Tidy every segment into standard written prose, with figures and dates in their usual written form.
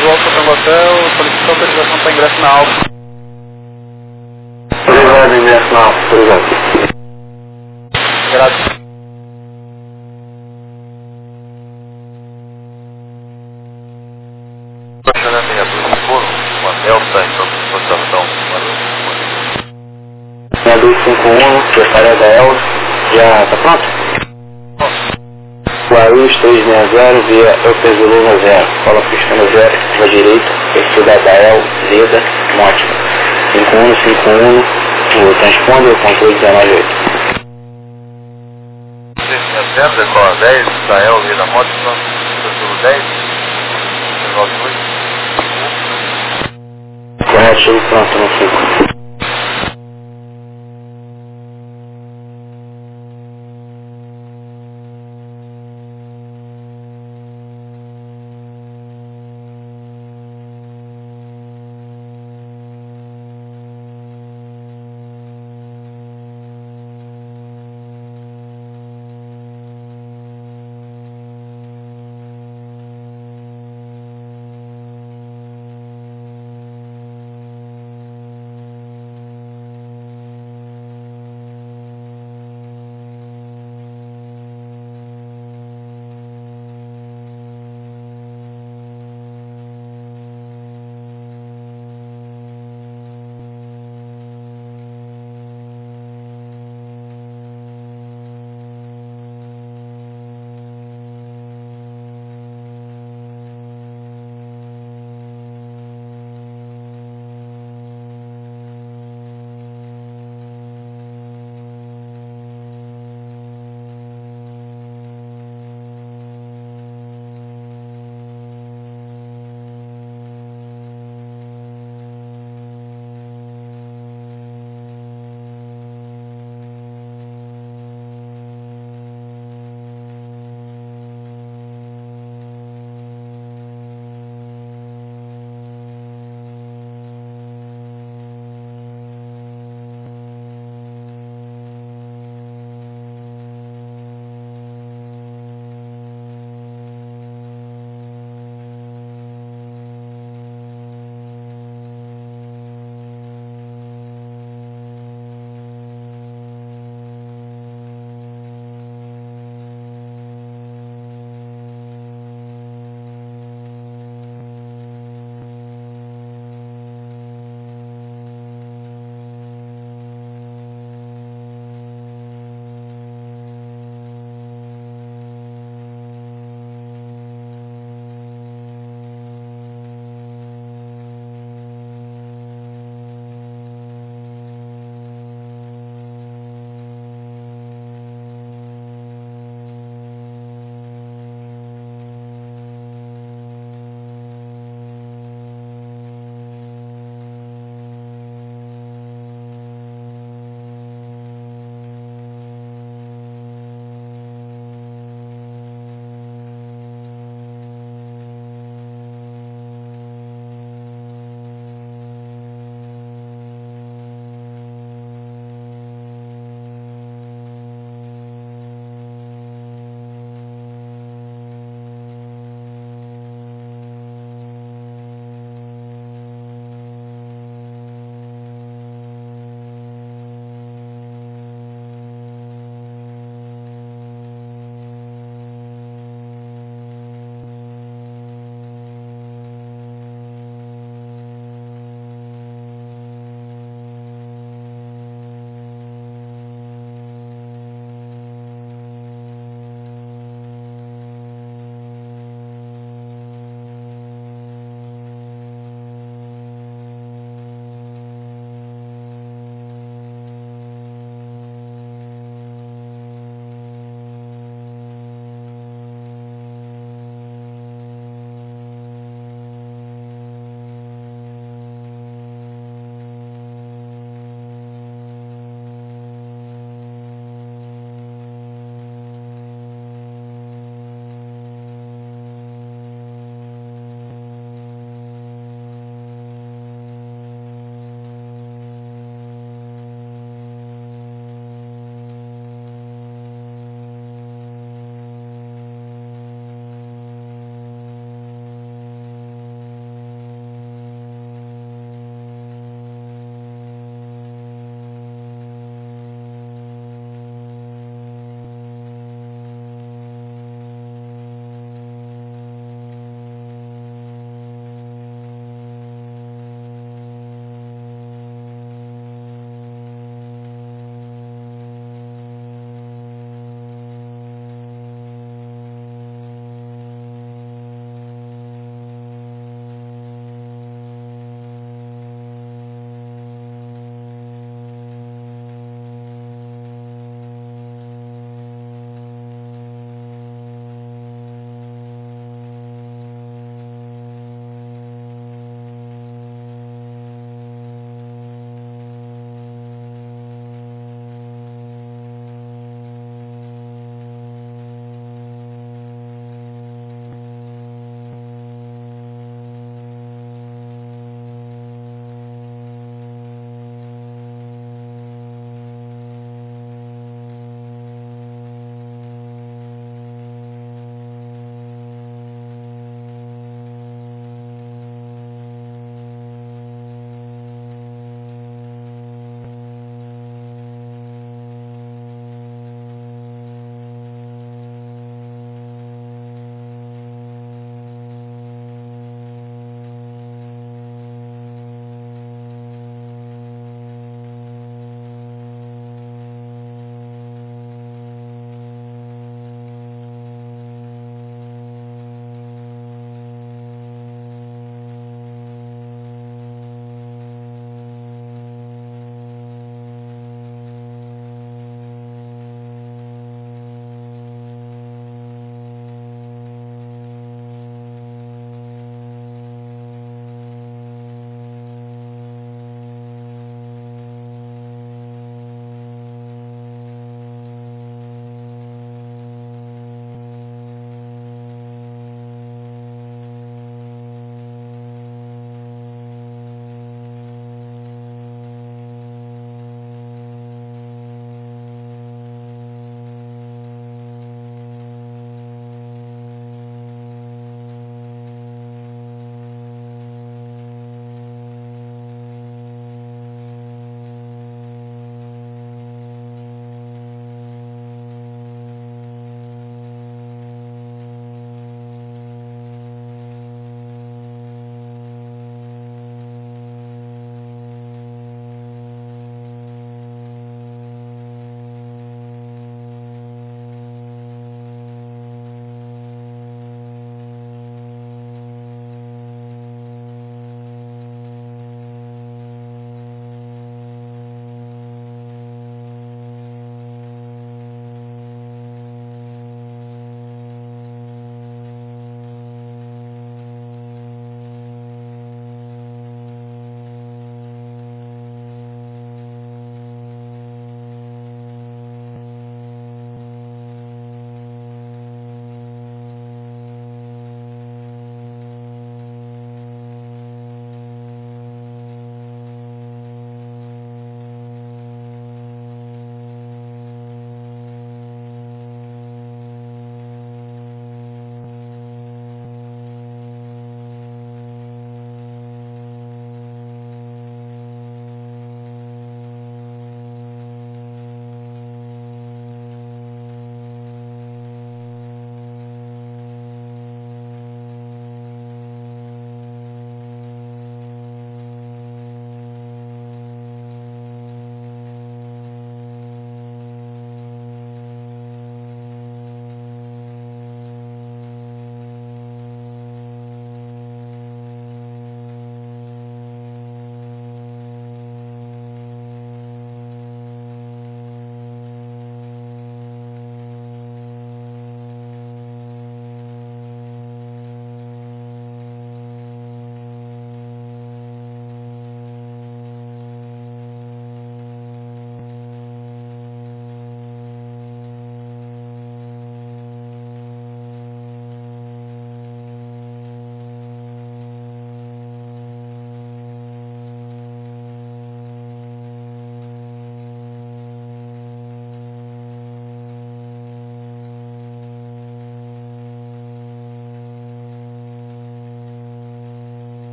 volta para o hotel, solicita autorização para ingresso na Alfa. Autorização de ingresso na Alfa, obrigado. Graças. Estacionamento do Foro, o hotel está em posição 6251, Preparada Elza, já está pronto? Guarulhos 360 via Eupezuluna 0, Cola Pistana 0, para a direita, Cidadael, Zeda, Mótica. 5151, o transponder, controle 198. 360, Escola 10, Israel, Vida Mótica, Futuro 10, 98. Correto, chego pronto no 5.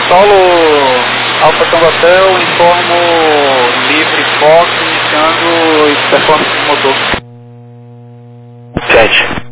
Solo Alfa Tango Hotel, informo livre Fox, iniciando performance do motor. 7.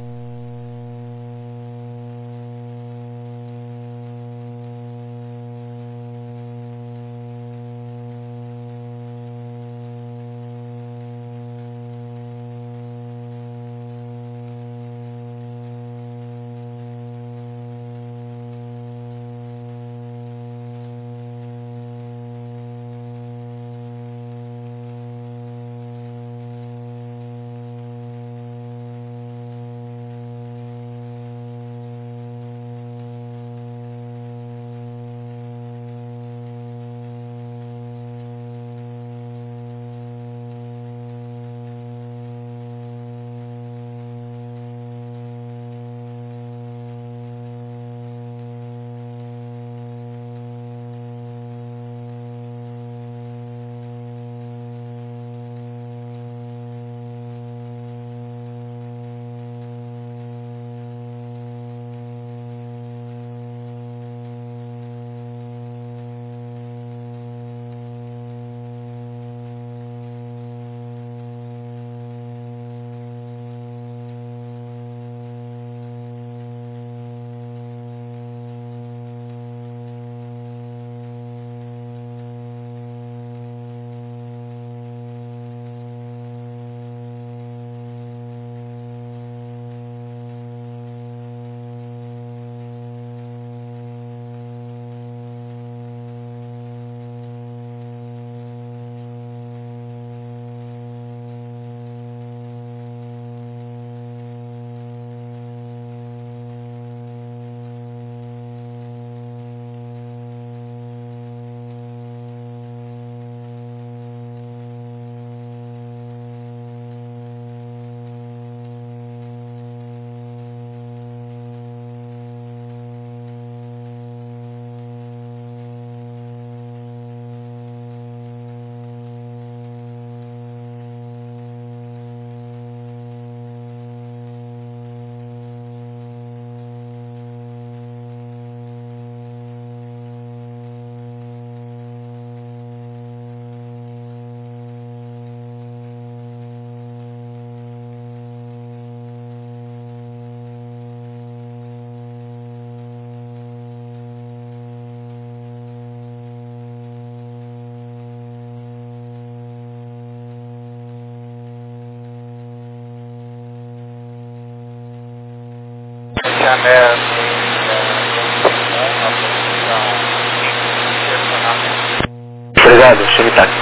Obrigado, Shimita.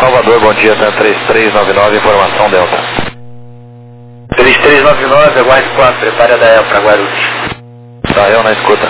Salvador, bom dia, tá 3399, informação Delta. 3399, aguarde 4, prepare a Dael para Guarulhos. Dael na escuta.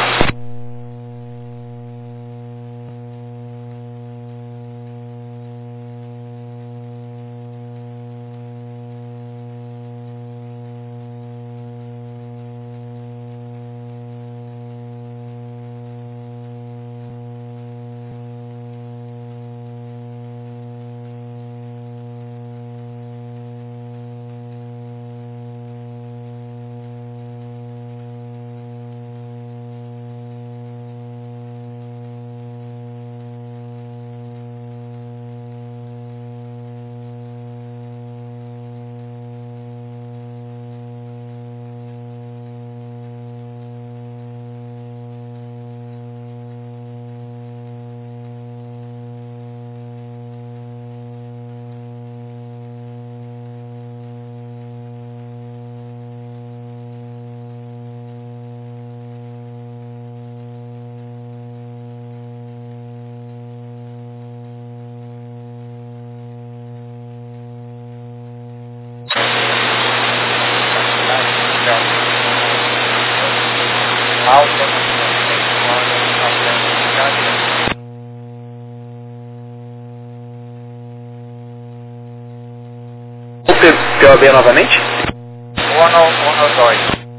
POB novamente? 192.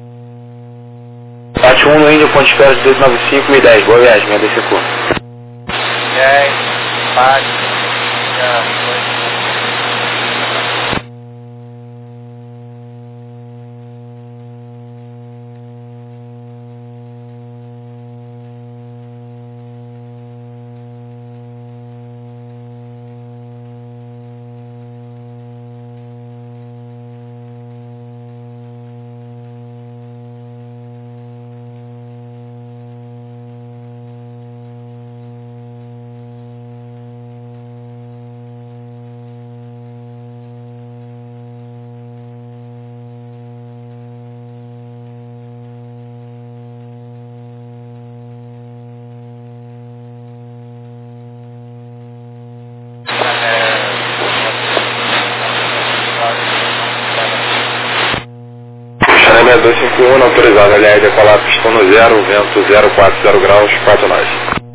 Bate 1 no Índio, ponto de espera de 295 e 10. Boa viagem, minha DCQ. 10, bate, Chanamento 251, autorizado, aliás, decolar pistão no 0, vento 040 graus, 4 nós.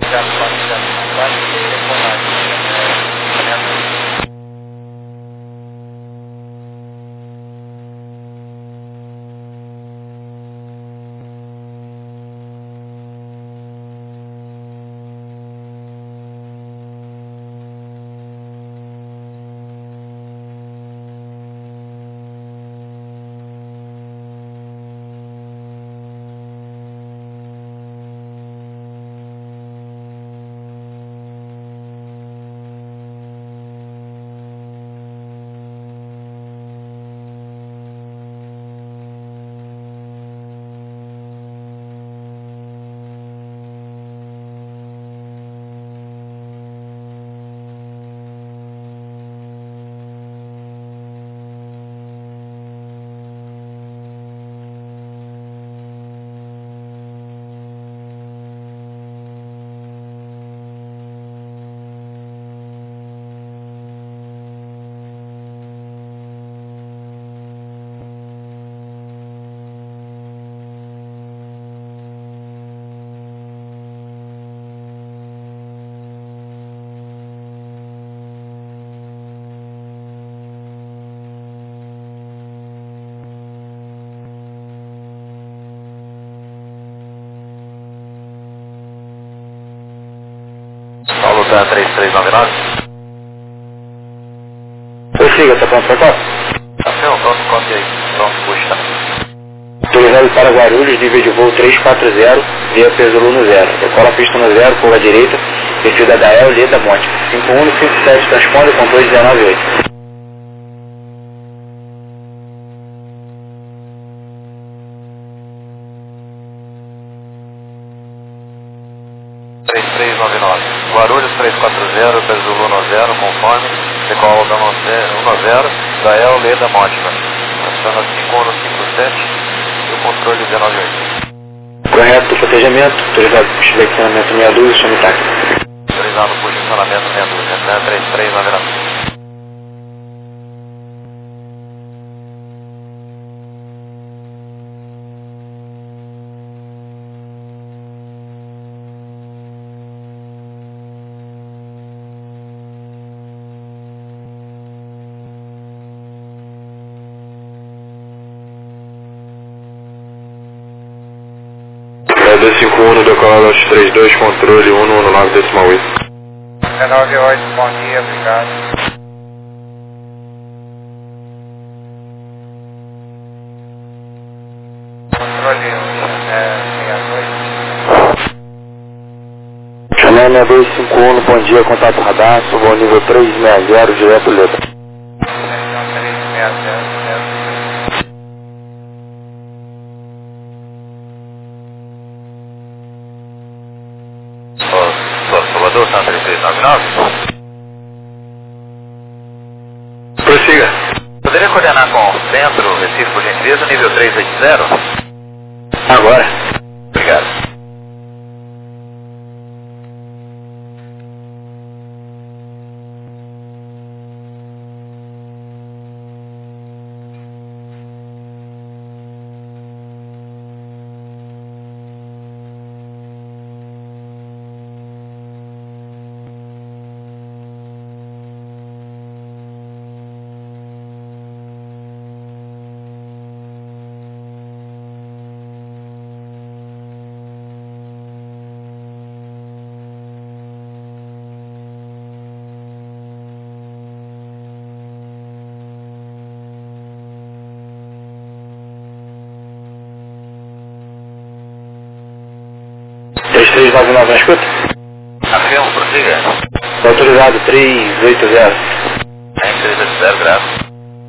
Paulo tá 3399. Prossiga, tá pronto para qual? Não, pronto, copia aí. Pronto, puxa. Autorizado para Guarulhos, nível de voo 340, via Pesulu no 0. Decola a pista no 0, curva à direita, perfil da Dael, Leda, Monte. 5157, transponder, controle 198. Guarulhos 340, Pesulu no 0, conforme, decola da 10, Dael, Leda, Mótica. Aciona 5157 e o controle 198. Correto, protegemento, autorizado por posicionamento meia dúzia, chame táxi. Autorizado por posicionamento meia dúzia, 3399. 251 decola Lote 32, controle 119,8. 98, bom dia, obrigado. Controle 62. Chanel 251, bom dia, contato radar, subo ao nível 360, direto letra. 360. Salvador, Santa 3399. Prossiga. Poderia coordenar com o centro, Recife, por gentileza, nível 380? Agora. Obrigado. Três 399 na escuta? Afirmo, prossiga. Autorizado 380. Em 380, graças.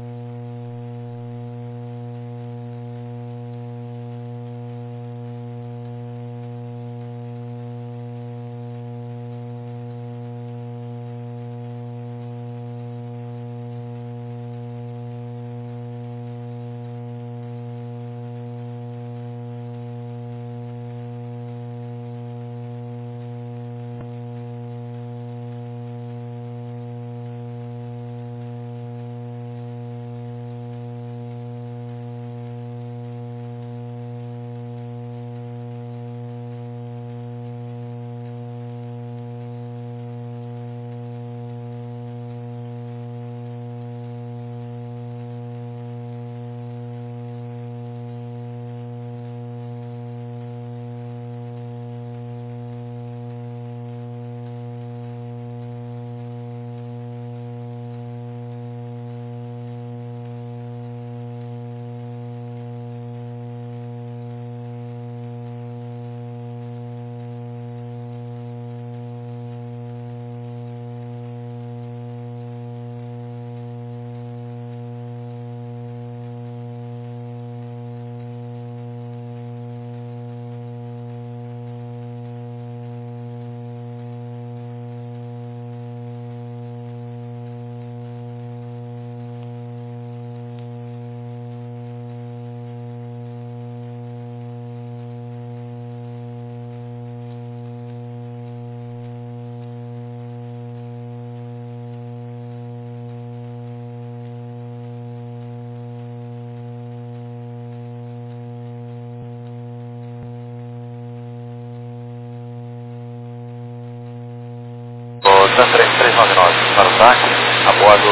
O Santa 399 para o táxi, a bordo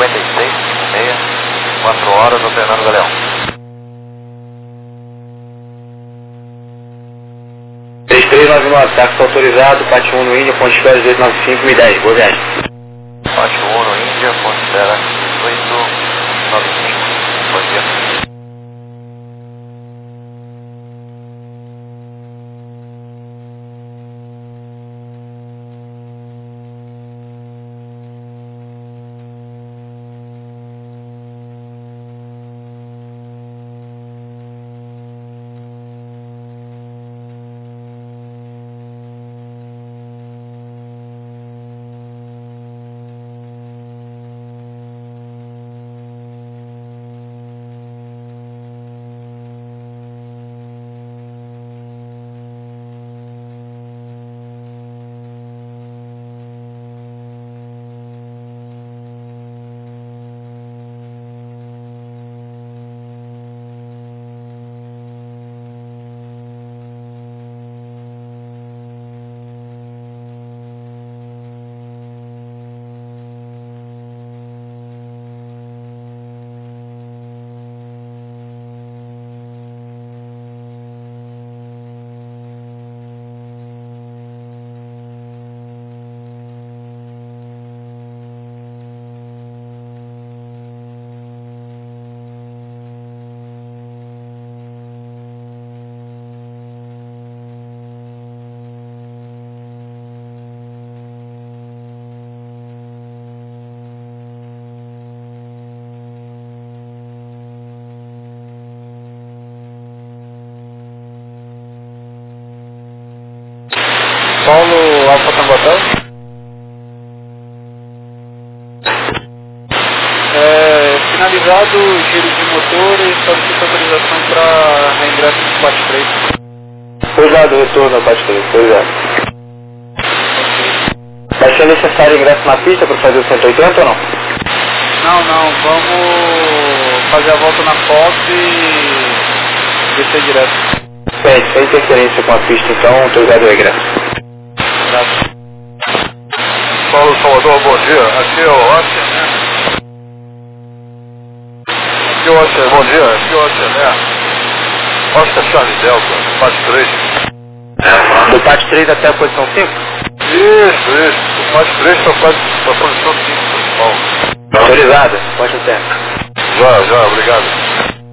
5656, 4 horas, operando Galeão. 3399, táxi autorizado, parte 1 no Índia, ponte espera 1895, 1010, boa viagem. Parte 1 no Índia, ponte espera 1895, bom dia. Alfa Tango Hotel. Finalizado o giro de motor e solicito autorização para reingresso no parte 3. Pousado, retorno ao parte 3, pousado. Vai ser necessário ingresso na pista para fazer o 180 ou não? Não, vamos fazer a volta na Fox e descer direto. Sem interferência com a pista, então, autorizado o ingresso. Graças. Paulo Salvador, bom dia. Aqui é o Oscar, né? Aqui é o Oscar, bom dia. Aqui é o Oscar, né? Oscar Charlie Delta, parte 3. Do parte 3 até a posição 5? Isso. Do parte 3 para a posição 5, principal. Autorizado, pode o tempo. Já, obrigado.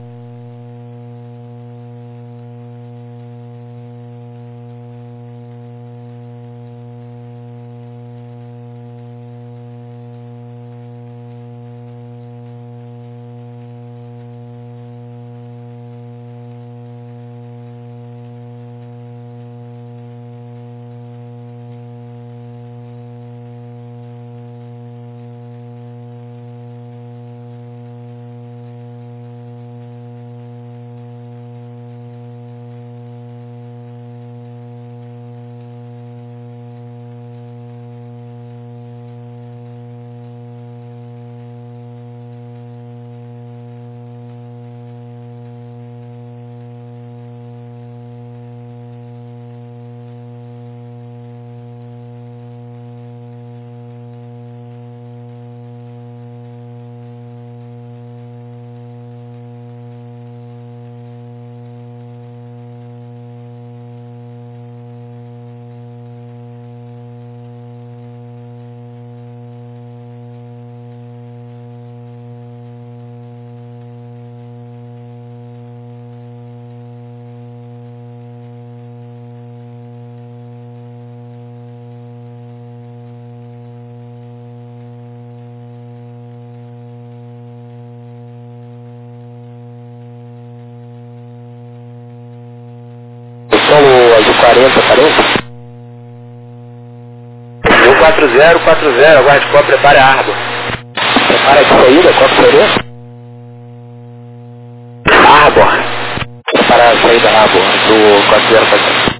Solo azul 40. 4040, aguarde, qual prepare a Arbor. Prepara de saída, qual que seria? Arbor. Prepara a saída Arbor, do 4040.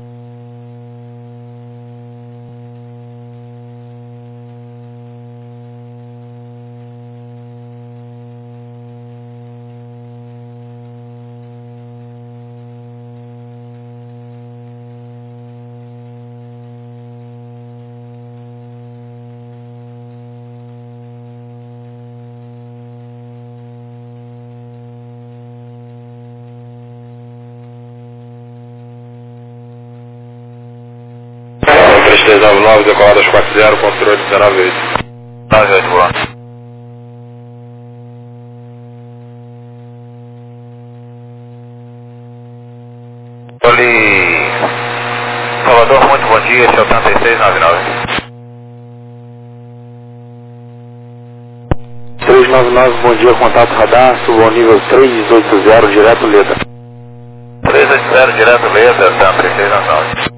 Então, 3399, decolado às 40, controle 19. Tá, já de boa. Ali, Salvador, muito bom dia, esse é o 3699. 399, bom dia, contato radar, subo ao nível 380, direto Leda. 380, direto Leda, tá, 3699.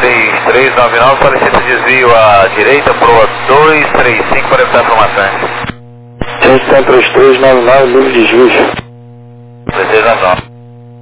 3399, solicita desvio à direita pro 235 para evitar informações. Gestão 3399, livre de juízo. 3399.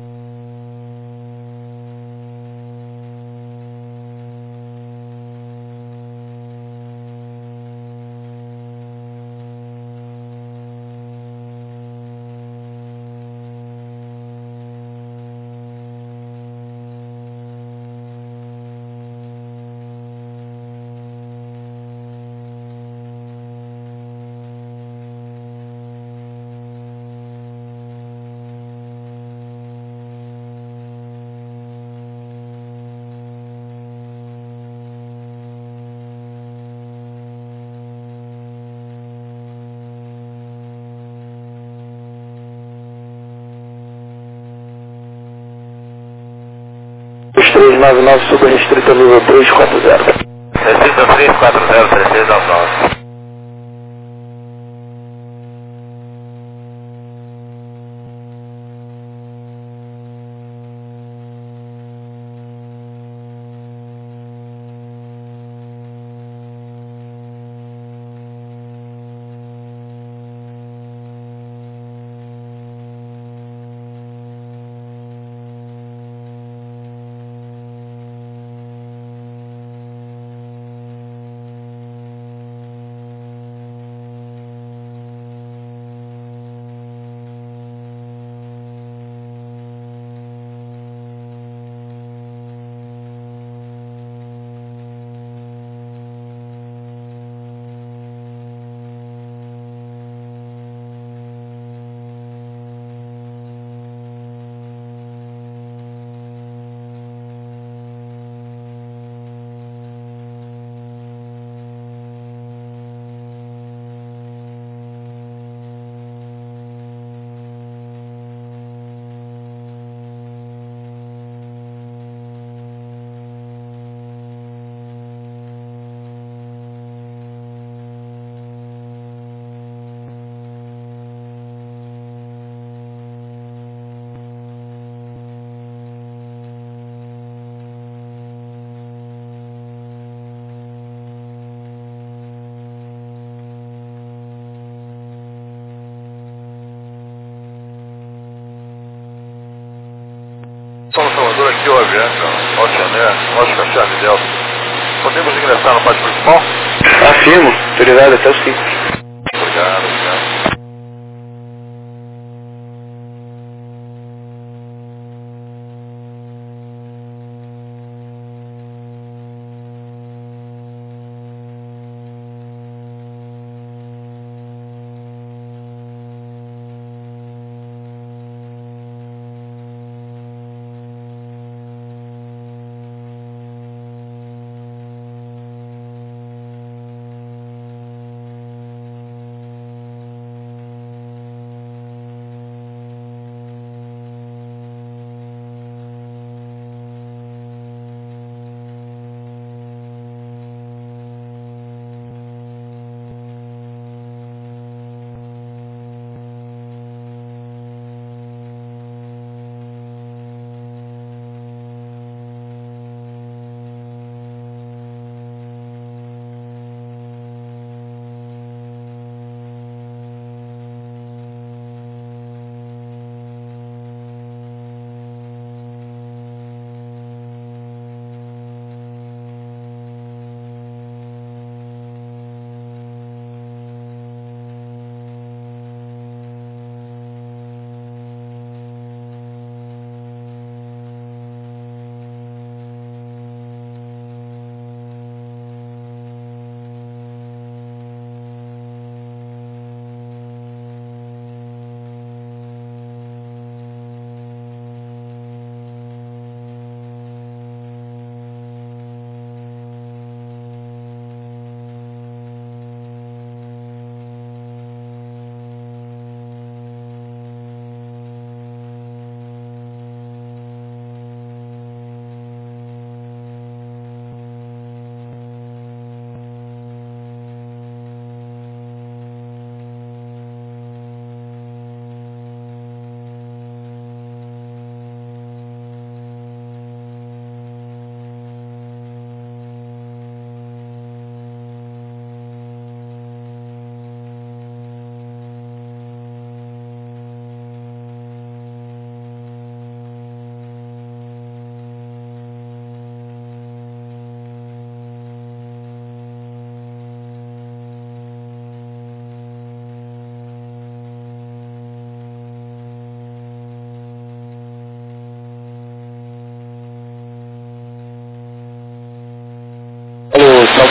Os 399, subrestrito nível 340. Restrito 340, 3399. São Salvador, aqui o Avianca, Ótica Charlie Delta. Podemos ingressar no pátio principal? Afirmo, autoridade até os 5. Obrigado, obrigado.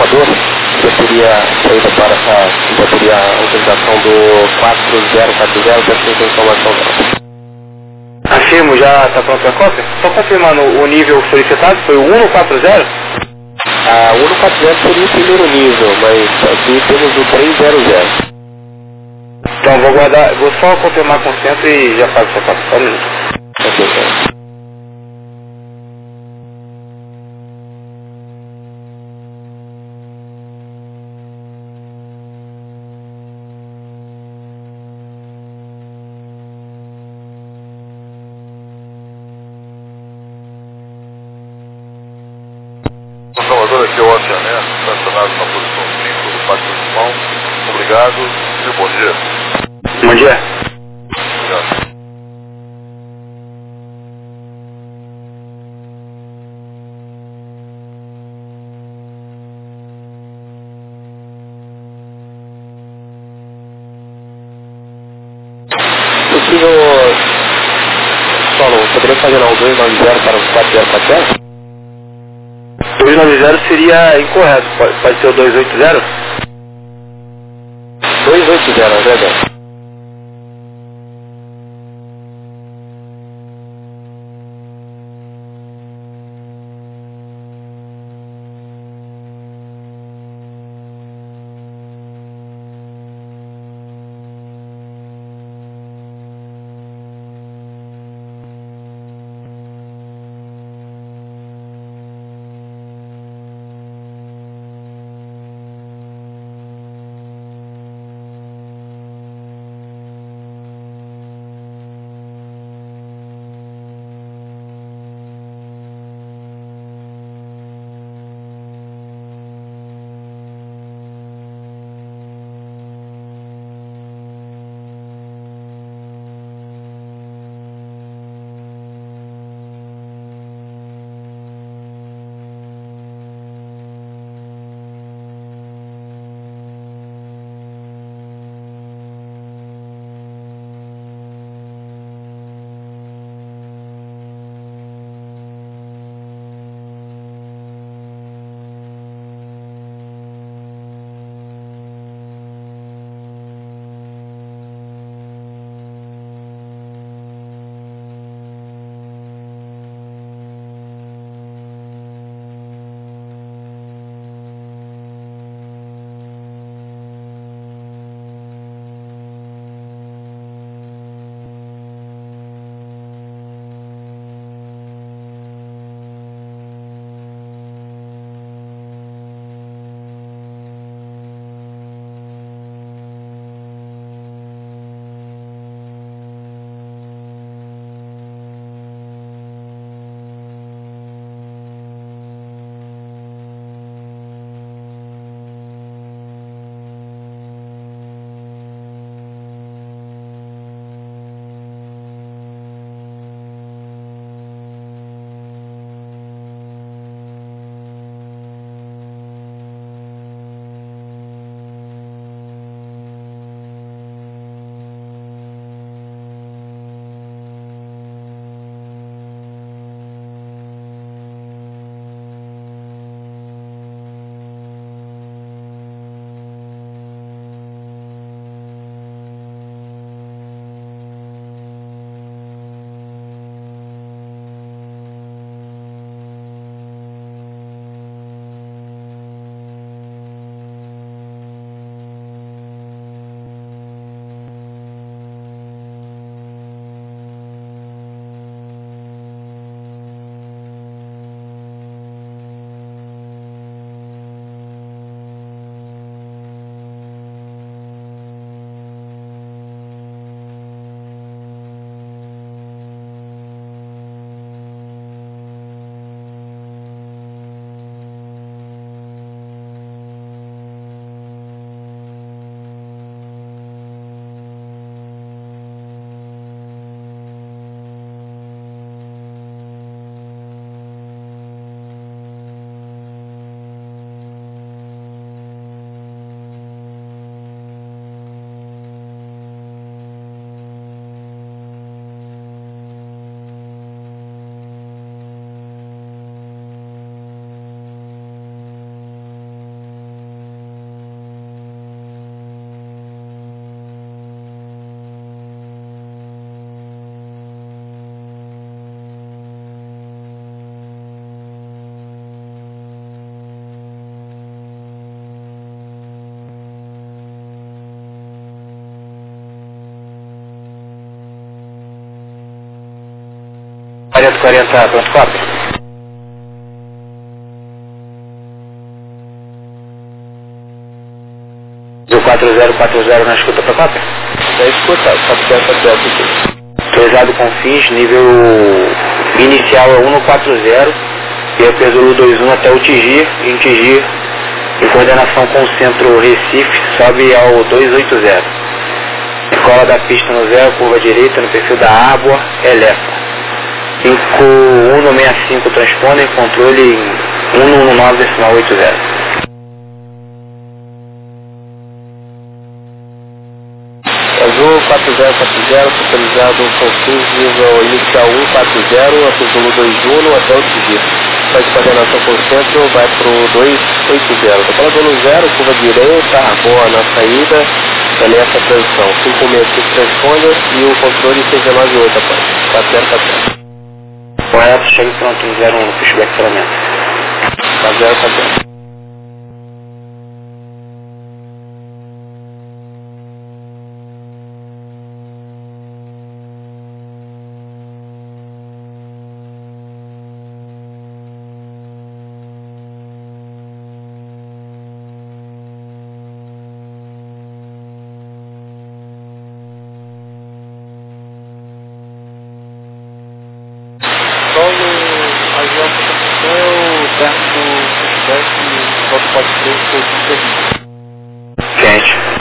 computador, eu teria saída para essa bateria a utilização do 4040, dessa informação dela. Afirmo, já está pronta a cópia? Só confirmando o nível solicitado, foi o 140? A 140 seria o primeiro nível, mas aqui temos o 300. Então vou guardar, vou só confirmar com o centro e já faço essa cópia, só um minuto. Ok, então. Salvador, aqui é o Oceané, estacionado na posição 5 do Parque do Simão. Obrigado e bom dia. Bom dia. Obrigado. Possível, solo, poderia fazer não, 290 para o 4040? 290 seria incorreto, pode ser o 280? 280, é verdade. 4040, pronto, cópia. Do 4040 na escuta para cópia. É escuta, só que essa peça aqui. Autorizado com fins, nível inicial é 140 e é Peso 21 até o Tigir, e em Tigir, em coordenação com o centro Recife, sobe ao 280. Cola da pista no 0, curva direita, no perfil da Água, Elefa. 5165 transponder, controle em 119,80. Azul 4040, totalizado com fins nível inicial 140, a Peso 21 até o Tigir. Faz coordenação com o centro, vai para o 280. Decolador no 0, curva direita, Arboa na saída, Elefa transição. 565 transponder e o controle 698 após. 4040. Correto, chega pronto, 01 no pushback ferramenta. 4040. Solo, avião São perto do pushback, volta 43, foi Quente.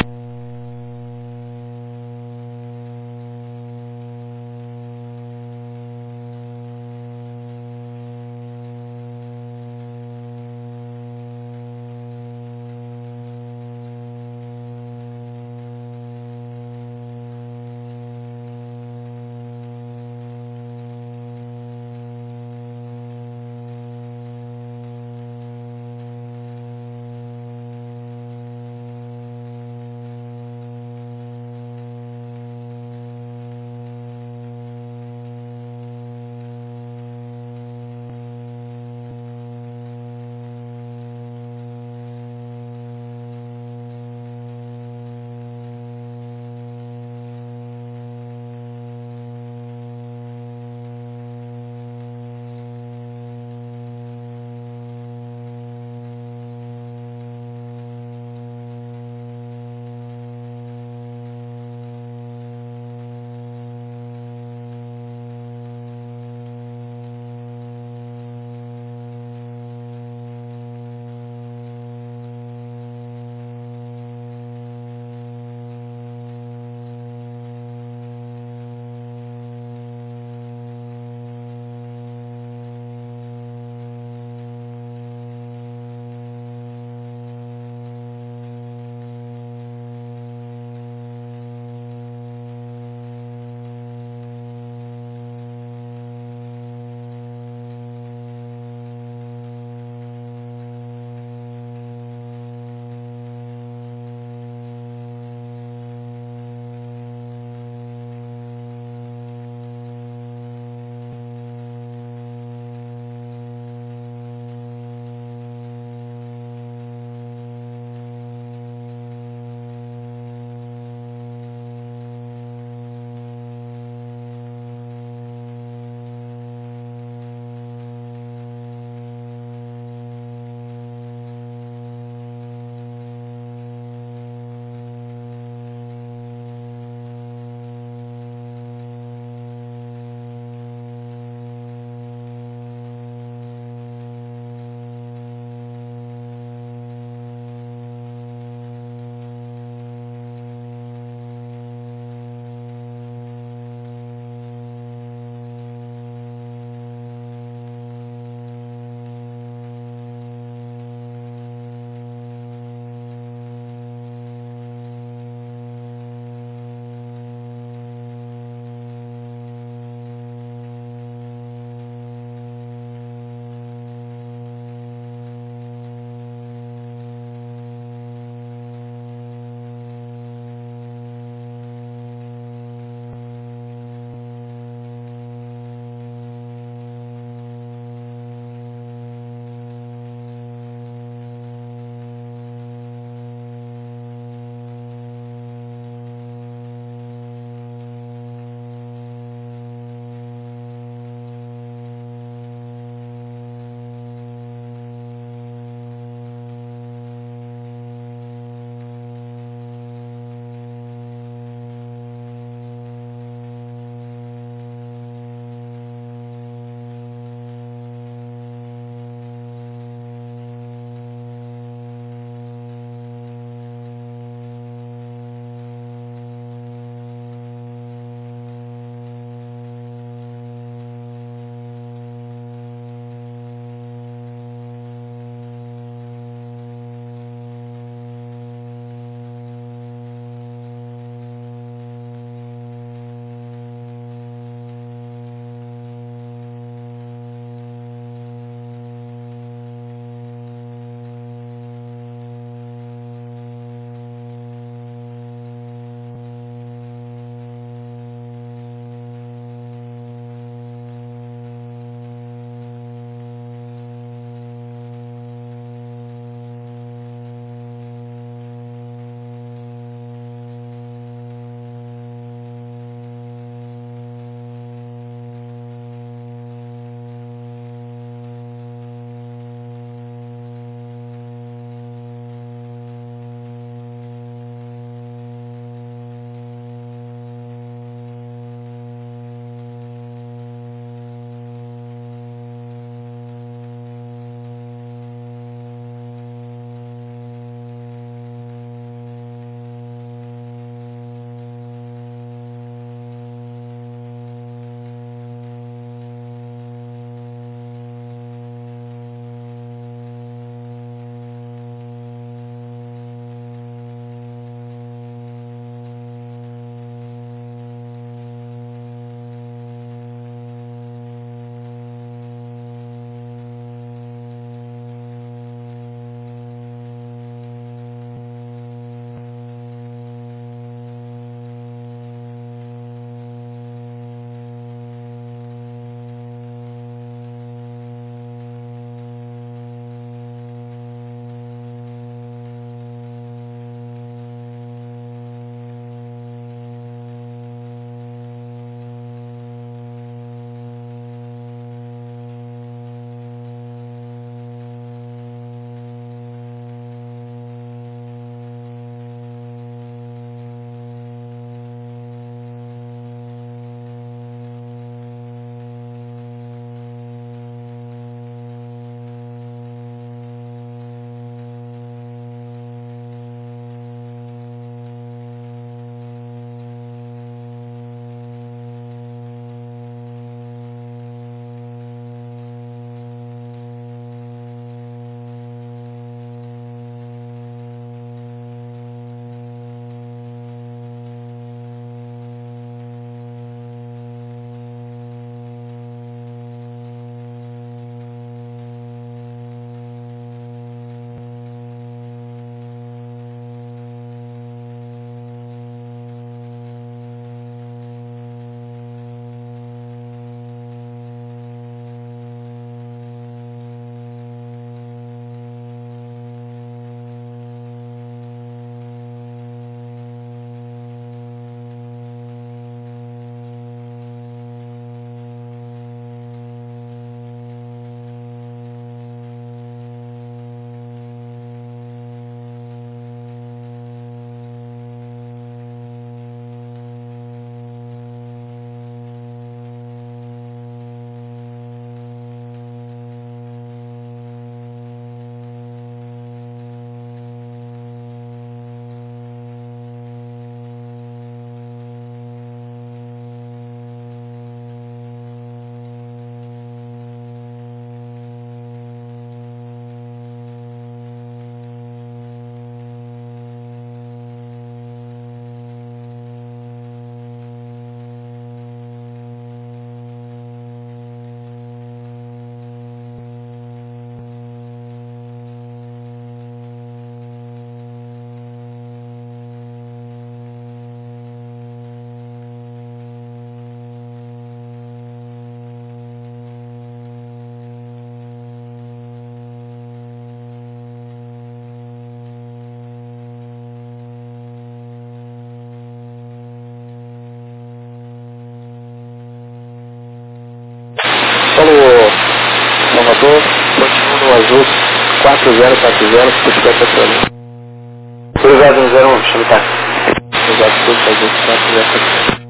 passou, continua no azul 4040, puxa a sua. Cruzado no 01, chama o táxi. Cruzado azul 4040.